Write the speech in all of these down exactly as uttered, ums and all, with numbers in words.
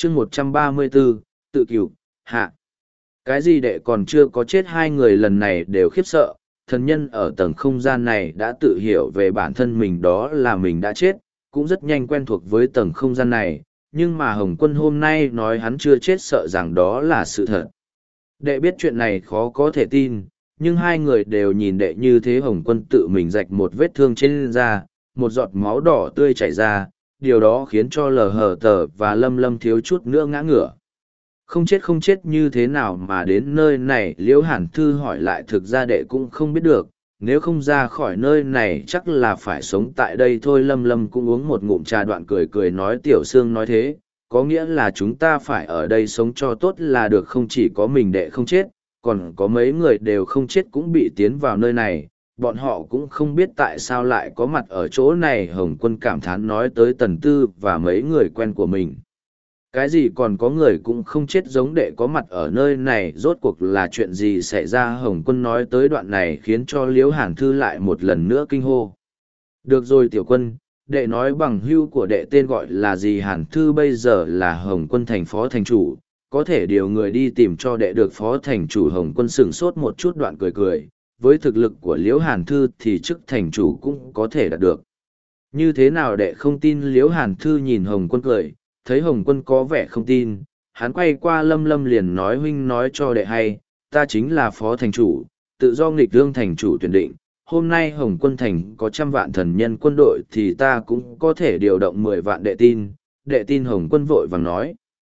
chương một trăm ba mươi bốn, tự cửu, hạ. Cái gì đệ còn chưa có chết, hai người lần này đều khiếp sợ, thần nhân ở tầng không gian này đã tự hiểu về bản thân mình đó là mình đã chết, cũng rất nhanh quen thuộc với tầng không gian này, nhưng mà Hồng Quân hôm nay nói hắn chưa chết sợ rằng đó là sự thật. Đệ biết chuyện này khó có thể tin, nhưng hai người đều nhìn đệ như thế. Hồng Quân tự mình rạch một vết thương trên da, một giọt máu đỏ tươi chảy ra, điều đó khiến cho lờ hờ tờ và lâm lâm thiếu chút nữa ngã ngửa. Không chết không chết như thế nào mà đến nơi này, Liễu Hàn Thư hỏi lại. Thực ra đệ cũng không biết được, nếu không ra khỏi nơi này chắc là phải sống tại đây thôi. Lâm lâm cũng uống một ngụm trà, đoạn cười cười nói Tiểu Sương nói thế, có nghĩa là chúng ta phải ở đây sống cho tốt là được. Không chỉ có mình đệ không chết, còn có mấy người đều không chết cũng bị tiến vào nơi này, bọn họ cũng không biết tại sao lại có mặt ở chỗ này. Hồng Quân cảm thán nói tới Tần Tư và mấy người quen của mình. Cái gì còn có người cũng không chết giống đệ có mặt ở nơi này, rốt cuộc là chuyện gì xảy ra? Hồng Quân nói tới đoạn này khiến cho Liễu Hàn Thư lại một lần nữa kinh hô. Được rồi Tiểu Quân, đệ nói bằng hưu của đệ tên gọi là gì? Hàn Thư bây giờ là Hồng Quân thành phó thành chủ, có thể điều người đi tìm cho đệ được phó thành chủ. Hồng Quân sửng sốt một chút, đoạn cười cười, với thực lực của Liễu Hàn Thư thì chức thành chủ cũng có thể đạt được. Như thế nào đệ không tin? Liễu Hàn Thư nhìn Hồng Quân cười, thấy Hồng Quân có vẻ không tin, hắn quay qua Lâm Lâm liền nói huynh nói cho đệ hay, ta chính là phó thành chủ, tự do nghịch lương thành chủ tuyển định. Hôm nay Hồng Quân thành có trăm vạn thần nhân quân đội thì ta cũng có thể điều động mười vạn. Đệ tin, đệ tin. Hồng Quân vội vàng nói.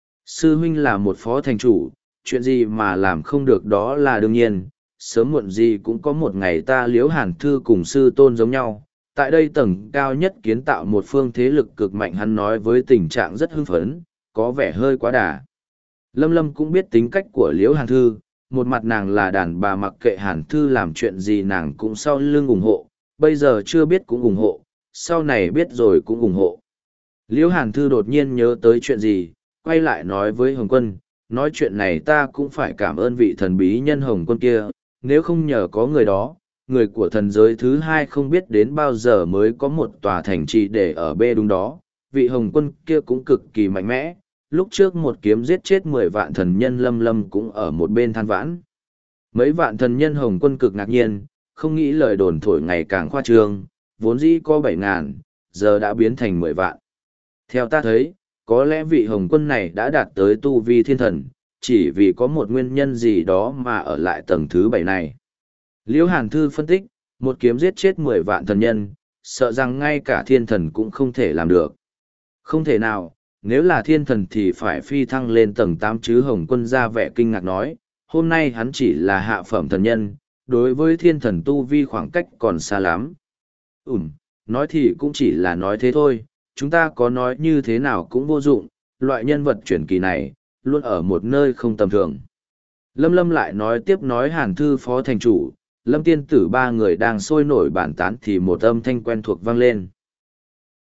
Sư huynh là một phó thành chủ, chuyện gì mà làm không được đó là đương nhiên, sớm muộn gì cũng có một ngày ta Liễu Hàn Thư cùng sư tôn giống nhau, tại đây tầng cao nhất kiến tạo một phương thế lực cực mạnh. Hắn nói với tình trạng rất hưng phấn, có vẻ hơi quá đà. Lâm Lâm cũng biết tính cách của Liễu Hàn Thư, một mặt nàng là đàn bà, mặc kệ Hàn Thư làm chuyện gì nàng cũng sau lưng ủng hộ, bây giờ chưa biết cũng ủng hộ, sau này biết rồi cũng ủng hộ. Liễu Hàn Thư đột nhiên nhớ tới chuyện gì, quay lại nói với Hồng Quân, nói chuyện này ta cũng phải cảm ơn vị thần bí nhân Hồng Quân kia, nếu không nhờ có người đó, người của thần giới thứ hai không biết đến bao giờ mới có một tòa thành trì để ở bê đúng đó. Vị Hồng Quân kia cũng cực kỳ mạnh mẽ, lúc trước một kiếm giết chết mười vạn thần nhân. Lâm Lâm cũng ở một bên than vãn. Mấy vạn thần nhân? Hồng Quân cực ngạc nhiên, không nghĩ lời đồn thổi ngày càng khoa trương, vốn dĩ có bảy ngàn, giờ đã biến thành mười vạn. Theo ta thấy, có lẽ vị Hồng Quân này đã đạt tới tu vi thiên thần, chỉ vì có một nguyên nhân gì đó mà ở lại tầng thứ bảy này. Liễu Hàn Thư phân tích, một kiếm giết chết mười vạn thần nhân, sợ rằng ngay cả thiên thần cũng không thể làm được. Không thể nào, nếu là thiên thần thì phải phi thăng lên tầng tám chứ. Hồng Quân ra vẻ kinh ngạc nói, hôm nay hắn chỉ là hạ phẩm thần nhân, đối với thiên thần tu vi khoảng cách còn xa lắm. Ừm, nói thì cũng chỉ là nói thế thôi, chúng ta có nói như thế nào cũng vô dụng, loại nhân vật truyền kỳ này, luôn ở một nơi không tầm thường. Lâm Lâm lại nói tiếp, nói Hàn Thư phó thành chủ, Lâm tiên tử ba người đang sôi nổi bàn tán thì một âm thanh quen thuộc vang lên.